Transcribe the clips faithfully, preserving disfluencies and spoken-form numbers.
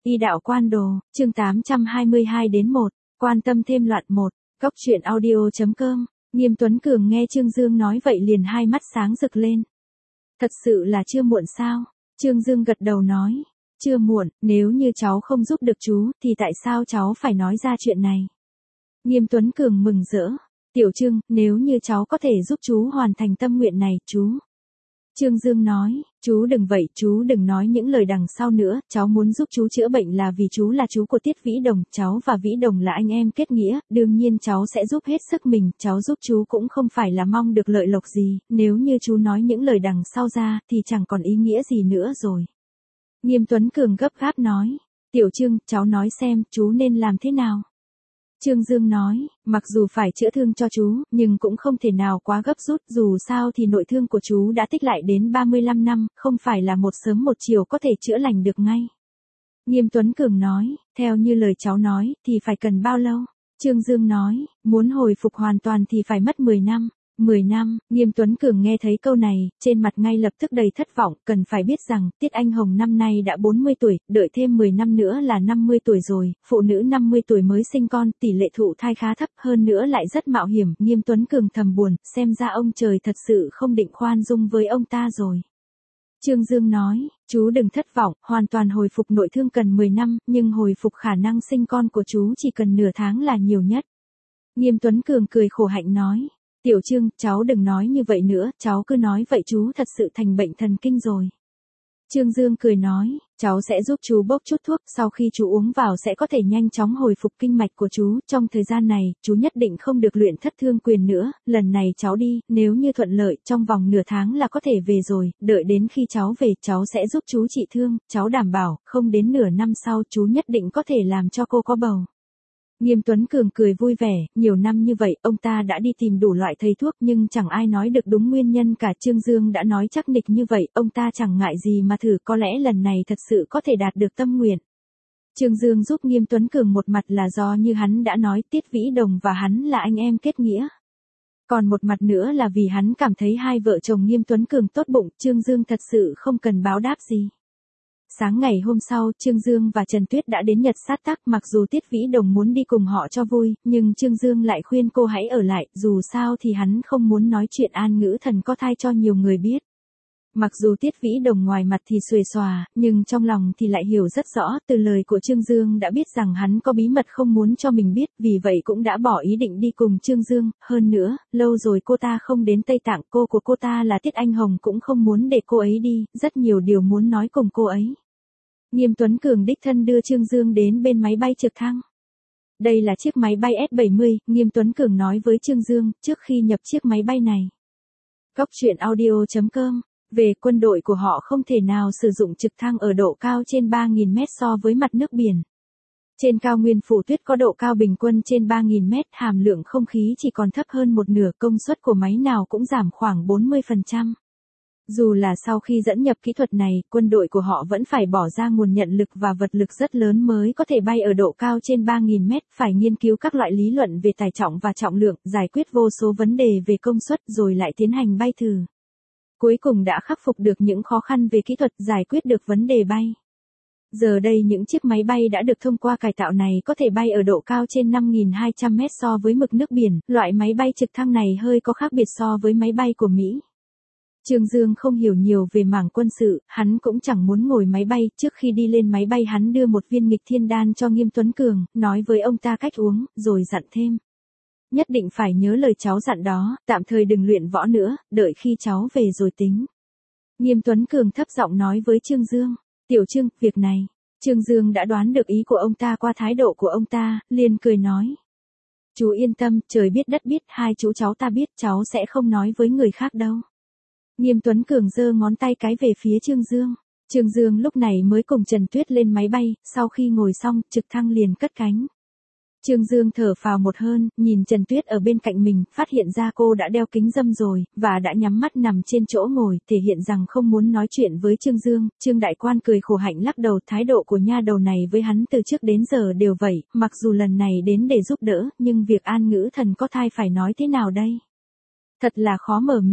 Y đạo quan đồ, chương tám trăm hai mươi hai đến một, quan tâm thêm loạt một, Cốc truyện audio.com, Nghiêm Tuấn Cường nghe Trương Dương nói vậy liền hai mắt sáng rực lên. Thật sự là chưa muộn sao? Trương Dương gật đầu nói, chưa muộn, nếu như cháu không giúp được chú, thì tại sao cháu phải nói ra chuyện này? Nghiêm Tuấn Cường mừng rỡ, Tiểu Trương, nếu như cháu có thể giúp chú hoàn thành tâm nguyện này, chú. Trương Dương nói, chú đừng vậy, chú đừng nói những lời đằng sau nữa, cháu muốn giúp chú chữa bệnh là vì chú là chú của Tiết Vĩ Đồng, cháu và Vĩ Đồng là anh em kết nghĩa, đương nhiên cháu sẽ giúp hết sức mình, cháu giúp chú cũng không phải là mong được lợi lộc gì, nếu như chú nói những lời đằng sau ra, thì chẳng còn ý nghĩa gì nữa rồi. Nghiêm Tuấn Cường gấp gáp nói, Tiểu Trương, cháu nói xem, chú nên làm thế nào? Trương Dương nói, mặc dù phải chữa thương cho chú, nhưng cũng không thể nào quá gấp rút, dù sao thì nội thương của chú đã tích lại đến ba mươi lăm năm, không phải là một sớm một chiều có thể chữa lành được ngay. Nghiêm Tuấn Cường nói, theo như lời cháu nói, thì phải cần bao lâu? Trương Dương nói, muốn hồi phục hoàn toàn thì phải mất mười năm. mười năm, Nghiêm Tuấn Cường nghe thấy câu này, trên mặt ngay lập tức đầy thất vọng, cần phải biết rằng, Tiết Anh Hồng năm nay đã bốn mươi tuổi, đợi thêm mười năm nữa là năm mươi tuổi rồi, phụ nữ năm mươi tuổi mới sinh con, tỷ lệ thụ thai khá thấp, hơn nữa lại rất mạo hiểm, Nghiêm Tuấn Cường thầm buồn, xem ra ông trời thật sự không định khoan dung với ông ta rồi. Trương Dương nói, chú đừng thất vọng, hoàn toàn hồi phục nội thương cần mười năm, nhưng hồi phục khả năng sinh con của chú chỉ cần nửa tháng là nhiều nhất. Nghiêm Tuấn Cường cười khổ hạnh nói, Tiểu Trương, cháu đừng nói như vậy nữa, cháu cứ nói vậy chú thật sự thành bệnh thần kinh rồi. Trương Dương cười nói, cháu sẽ giúp chú bốc chút thuốc, sau khi chú uống vào sẽ có thể nhanh chóng hồi phục kinh mạch của chú, trong thời gian này, chú nhất định không được luyện thất thương quyền nữa, lần này cháu đi, nếu như thuận lợi, trong vòng nửa tháng là có thể về rồi, đợi đến khi cháu về, cháu sẽ giúp chú trị thương, cháu đảm bảo, không đến nửa năm sau, chú nhất định có thể làm cho cô có bầu. Nghiêm Tuấn Cường cười vui vẻ, nhiều năm như vậy, ông ta đã đi tìm đủ loại thầy thuốc nhưng chẳng ai nói được đúng nguyên nhân cả. Trương Dương đã nói chắc nịch như vậy, ông ta chẳng ngại gì mà thử, có lẽ lần này thật sự có thể đạt được tâm nguyện. Trương Dương giúp Nghiêm Tuấn Cường một mặt là do như hắn đã nói, Tiết Vĩ Đồng và hắn là anh em kết nghĩa. Còn một mặt nữa là vì hắn cảm thấy hai vợ chồng Nghiêm Tuấn Cường tốt bụng, Trương Dương thật sự không cần báo đáp gì. Sáng ngày hôm sau, Trương Dương và Trần Tuyết đã đến Nhật sát tác, mặc dù Tiết Vĩ Đồng muốn đi cùng họ cho vui, nhưng Trương Dương lại khuyên cô hãy ở lại, dù sao thì hắn không muốn nói chuyện An Ngữ Thần có thai cho nhiều người biết. Mặc dù Tiết Vĩ Đồng ngoài mặt thì xuề xòa, nhưng trong lòng thì lại hiểu rất rõ, từ lời của Trương Dương đã biết rằng hắn có bí mật không muốn cho mình biết, vì vậy cũng đã bỏ ý định đi cùng Trương Dương, hơn nữa, lâu rồi cô ta không đến Tây Tạng, cô của cô ta là Tiết Anh Hồng cũng không muốn để cô ấy đi, rất nhiều điều muốn nói cùng cô ấy. Nghiêm Tuấn Cường đích thân đưa Trương Dương đến bên máy bay trực thăng. Đây là chiếc máy bay S bảy mươi, Nghiêm Tuấn Cường nói với Trương Dương, trước khi nhập chiếc máy bay này. Cốc truyện audio.com, về quân đội của họ không thể nào sử dụng trực thăng ở độ cao trên ba nghìn mét so với mặt nước biển. Trên cao nguyên phủ tuyết có độ cao bình quân trên ba nghìn mét, hàm lượng không khí chỉ còn thấp hơn một nửa, công suất của máy nào cũng giảm khoảng bốn mươi phần trăm. Dù là sau khi dẫn nhập kỹ thuật này, quân đội của họ vẫn phải bỏ ra nguồn nhận lực và vật lực rất lớn mới có thể bay ở độ cao trên ba nghìn mét, phải nghiên cứu các loại lý luận về tải trọng và trọng lượng, giải quyết vô số vấn đề về công suất rồi lại tiến hành bay thử. Cuối cùng đã khắc phục được những khó khăn về kỹ thuật, giải quyết được vấn đề bay. Giờ đây những chiếc máy bay đã được thông qua cải tạo này có thể bay ở độ cao trên năm nghìn hai trăm mét so với mực nước biển, loại máy bay trực thăng này hơi có khác biệt so với máy bay của Mỹ. Trương Dương không hiểu nhiều về mảng quân sự, hắn cũng chẳng muốn ngồi máy bay, trước khi đi lên máy bay hắn đưa một viên nghịch thiên đan cho Nghiêm Tuấn Cường, nói với ông ta cách uống, rồi dặn thêm. Nhất định phải nhớ lời cháu dặn đó, tạm thời đừng luyện võ nữa, đợi khi cháu về rồi tính. Nghiêm Tuấn Cường thấp giọng nói với Trương Dương, Tiểu Trương, việc này, Trương Dương đã đoán được ý của ông ta qua thái độ của ông ta, liền cười nói. Chú yên tâm, trời biết đất biết, hai chú cháu ta biết, cháu sẽ không nói với người khác đâu. Nghiêm Tuấn Cường giơ ngón tay cái về phía Trương Dương. Trương Dương lúc này mới cùng Trần Tuyết lên máy bay, sau khi ngồi xong, trực thăng liền cất cánh. Trương Dương thở phào một hơi, nhìn Trần Tuyết ở bên cạnh mình, phát hiện ra cô đã đeo kính râm rồi, và đã nhắm mắt nằm trên chỗ ngồi, thể hiện rằng không muốn nói chuyện với Trương Dương. Trương Đại Quan cười khổ hạnh lắc đầu, thái độ của nha đầu này với hắn từ trước đến giờ đều vậy, mặc dù lần này đến để giúp đỡ, nhưng việc An Ngữ Thần có thai phải nói thế nào đây? Thật là khó mở miệng.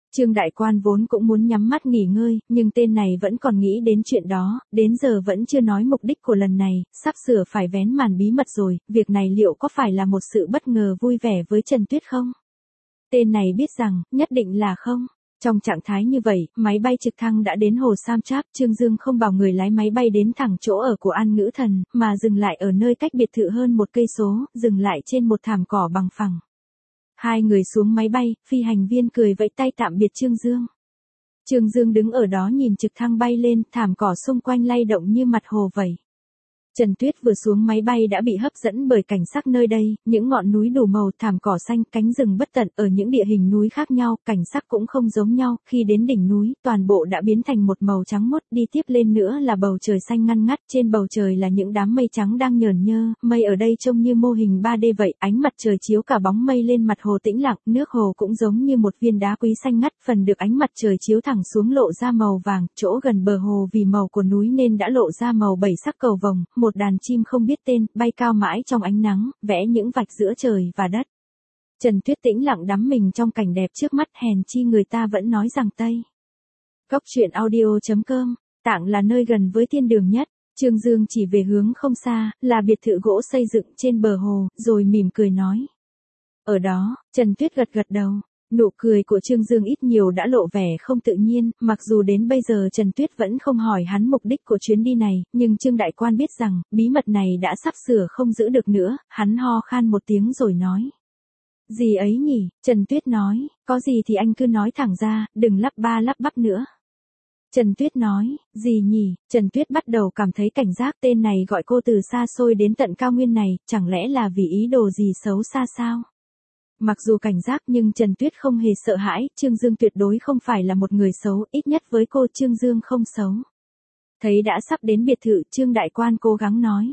Trương Đại Quan vốn cũng muốn nhắm mắt nghỉ ngơi, nhưng tên này vẫn còn nghĩ đến chuyện đó, đến giờ vẫn chưa nói mục đích của lần này, sắp sửa phải vén màn bí mật rồi, việc này liệu có phải là một sự bất ngờ vui vẻ với Trần Tuyết không? Tên này biết rằng, nhất định là không. Trong trạng thái như vậy, máy bay trực thăng đã đến hồ Sam Trap, Trương Dương không bảo người lái máy bay đến thẳng chỗ ở của An Ngữ Thần, mà dừng lại ở nơi cách biệt thự hơn một cây số, dừng lại trên một thảm cỏ bằng phẳng. Hai người xuống máy bay, phi hành viên cười vẫy tay tạm biệt Trương Dương. Trương Dương đứng ở đó nhìn trực thăng bay lên, thảm cỏ xung quanh lay động như mặt hồ vậy. Trần Tuyết vừa xuống máy bay đã bị hấp dẫn bởi cảnh sắc nơi đây, những ngọn núi đủ màu, thảm cỏ xanh, cánh rừng bất tận ở những địa hình núi khác nhau, cảnh sắc cũng không giống nhau, khi đến đỉnh núi, toàn bộ đã biến thành một màu trắng muốt, đi tiếp lên nữa là bầu trời xanh ngăn ngắt, trên bầu trời là những đám mây trắng đang nhởn nhơ, mây ở đây trông như mô hình ba D vậy, ánh mặt trời chiếu cả bóng mây lên mặt hồ tĩnh lặng, nước hồ cũng giống như một viên đá quý xanh ngắt, phần được ánh mặt trời chiếu thẳng xuống lộ ra màu vàng, chỗ gần bờ hồ vì màu của núi nên đã lộ ra màu bảy sắc cầu vồng, một đàn chim không biết tên, bay cao mãi trong ánh nắng, vẽ những vạch giữa trời và đất. Trần Tuyết tĩnh lặng đắm mình trong cảnh đẹp trước mắt, hèn chi người ta vẫn nói rằng Tây Cốc truyện audio chấm com, Tạng là nơi gần với thiên đường nhất. Trương Dương chỉ về hướng không xa, là biệt thự gỗ xây dựng trên bờ hồ, rồi mỉm cười nói. Ở đó, Trần Tuyết gật gật đầu. Nụ cười của Trương Dương ít nhiều đã lộ vẻ không tự nhiên, mặc dù đến bây giờ Trần Tuyết vẫn không hỏi hắn mục đích của chuyến đi này, nhưng Trương Đại Quan biết rằng, bí mật này đã sắp sửa không giữ được nữa, hắn ho khan một tiếng rồi nói. Gì ấy nhỉ? Trần Tuyết nói, có gì thì anh cứ nói thẳng ra, đừng lắp ba lắp bắp nữa. Trần Tuyết nói, gì nhỉ? Trần Tuyết bắt đầu cảm thấy cảnh giác, tên này gọi cô từ xa xôi đến tận cao nguyên này, chẳng lẽ là vì ý đồ gì xấu xa sao? Mặc dù cảnh giác nhưng Trần Tuyết không hề sợ hãi, Trương Dương tuyệt đối không phải là một người xấu, ít nhất với cô Trương Dương không xấu. Thấy đã sắp đến biệt thự, Trương Đại Quan cố gắng nói.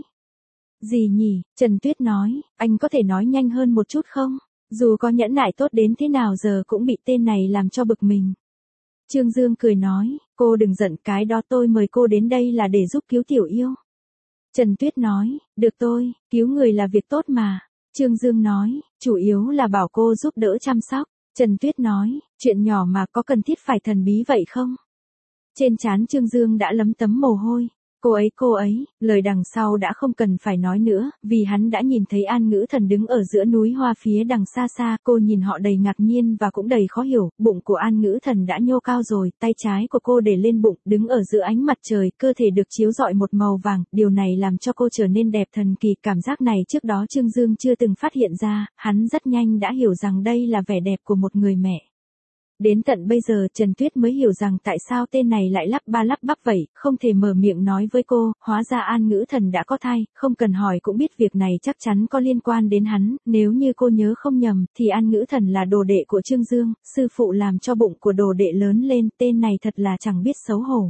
Gì nhỉ? Trần Tuyết nói, anh có thể nói nhanh hơn một chút không? Dù có nhẫn nại tốt đến thế nào giờ cũng bị tên này làm cho bực mình. Trương Dương cười nói, cô đừng giận, cái đó tôi mời cô đến đây là để giúp cứu tiểu yêu. Trần Tuyết nói, được tôi, cứu người là việc tốt mà. Trương Dương nói, chủ yếu là bảo cô giúp đỡ chăm sóc. Trần Tuyết nói, chuyện nhỏ mà có cần thiết phải thần bí vậy không? Trên trán Trương Dương đã lấm tấm mồ hôi. Cô ấy cô ấy, lời đằng sau đã không cần phải nói nữa, vì hắn đã nhìn thấy An Ngữ Thần đứng ở giữa núi hoa phía đằng xa xa, cô nhìn họ đầy ngạc nhiên và cũng đầy khó hiểu, bụng của An Ngữ Thần đã nhô cao rồi, tay trái của cô để lên bụng, đứng ở giữa ánh mặt trời, cơ thể được chiếu rọi một màu vàng, điều này làm cho cô trở nên đẹp thần kỳ, cảm giác này trước đó Trương Dương chưa từng phát hiện ra, hắn rất nhanh đã hiểu rằng đây là vẻ đẹp của một người mẹ. Đến tận bây giờ Trần Tuyết mới hiểu rằng tại sao tên này lại lắp ba lắp bắp vậy, không thể mở miệng nói với cô, hóa ra An Ngữ Thần đã có thai, không cần hỏi cũng biết việc này chắc chắn có liên quan đến hắn, nếu như cô nhớ không nhầm, thì An Ngữ Thần là đồ đệ của Trương Dương, sư phụ làm cho bụng của đồ đệ lớn lên, tên này thật là chẳng biết xấu hổ.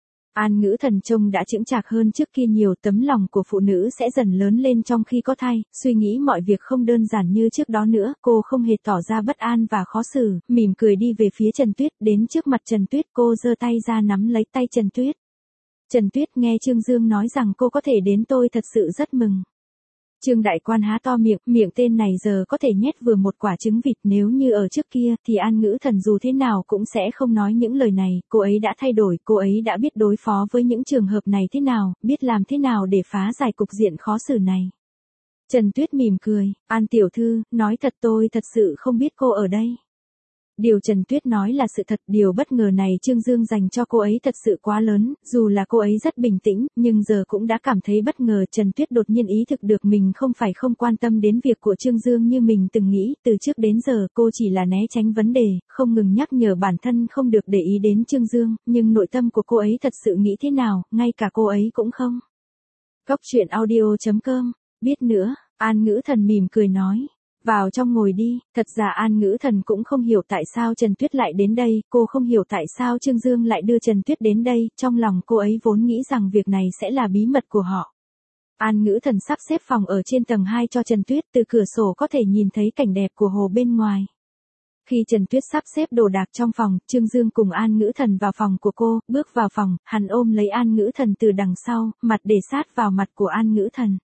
An Ngữ Thần trông đã chững chạc hơn trước kia nhiều, tấm lòng của phụ nữ sẽ dần lớn lên trong khi có thai, suy nghĩ mọi việc không đơn giản như trước đó nữa, cô không hề tỏ ra bất an và khó xử, mỉm cười đi về phía Trần Tuyết, đến trước mặt Trần Tuyết cô giơ tay ra nắm lấy tay Trần Tuyết. Trần Tuyết nghe Trương Dương nói rằng cô có thể đến tôi thật sự rất mừng. Trương Đại Quan há to miệng, miệng tên này giờ có thể nhét vừa một quả trứng vịt, nếu như ở trước kia thì An Ngữ Thần dù thế nào cũng sẽ không nói những lời này, cô ấy đã thay đổi, cô ấy đã biết đối phó với những trường hợp này thế nào, biết làm thế nào để phá giải cục diện khó xử này. Trần Tuyết mỉm cười, An tiểu thư, nói thật tôi thật sự không biết cô ở đây. Điều Trần Tuyết nói là sự thật, điều bất ngờ này Trương Dương dành cho cô ấy thật sự quá lớn, dù là cô ấy rất bình tĩnh, nhưng giờ cũng đã cảm thấy bất ngờ. Trần Tuyết đột nhiên ý thức được mình không phải không quan tâm đến việc của Trương Dương như mình từng nghĩ, từ trước đến giờ cô chỉ là né tránh vấn đề, không ngừng nhắc nhở bản thân không được để ý đến Trương Dương, nhưng nội tâm của cô ấy thật sự nghĩ thế nào, ngay cả cô ấy cũng không. Cốc truyện audio chấm com, biết nữa, An Ngữ Thần mỉm cười nói. Vào trong ngồi đi, thật ra An Ngữ Thần cũng không hiểu tại sao Trần Tuyết lại đến đây, cô không hiểu tại sao Trương Dương lại đưa Trần Tuyết đến đây, trong lòng cô ấy vốn nghĩ rằng việc này sẽ là bí mật của họ. An Ngữ Thần sắp xếp phòng ở trên tầng hai cho Trần Tuyết, từ cửa sổ có thể nhìn thấy cảnh đẹp của hồ bên ngoài. Khi Trần Tuyết sắp xếp đồ đạc trong phòng, Trương Dương cùng An Ngữ Thần vào phòng của cô, bước vào phòng, hắn ôm lấy An Ngữ Thần từ đằng sau, mặt để sát vào mặt của An Ngữ Thần.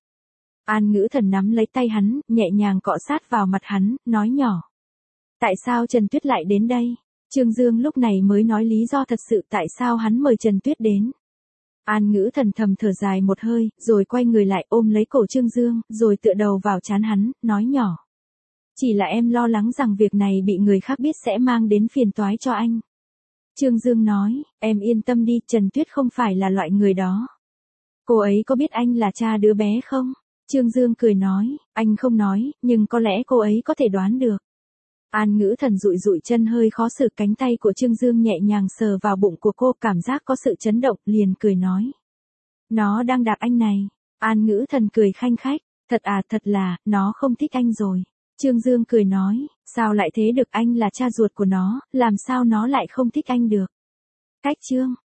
An Ngữ Thần nắm lấy tay hắn, nhẹ nhàng cọ sát vào mặt hắn, nói nhỏ. Tại sao Trần Tuyết lại đến đây? Trương Dương lúc này mới nói lý do thật sự tại sao hắn mời Trần Tuyết đến. An Ngữ Thần thầm thở dài một hơi, rồi quay người lại ôm lấy cổ Trương Dương, rồi tựa đầu vào trán hắn, nói nhỏ. Chỉ là em lo lắng rằng việc này bị người khác biết sẽ mang đến phiền toái cho anh. Trương Dương nói, em yên tâm đi, Trần Tuyết không phải là loại người đó. Cô ấy có biết anh là cha đứa bé không? Trương Dương cười nói, anh không nói, nhưng có lẽ cô ấy có thể đoán được. An Ngữ Thần dụi dụi chân hơi khó xử, cánh tay của Trương Dương nhẹ nhàng sờ vào bụng của cô, cảm giác có sự chấn động, liền cười nói. Nó đang đạp anh này. An Ngữ Thần cười khanh khách, thật à, thật là, nó không thích anh rồi. Trương Dương cười nói, sao lại thế được, anh là cha ruột của nó, làm sao nó lại không thích anh được. Cách chương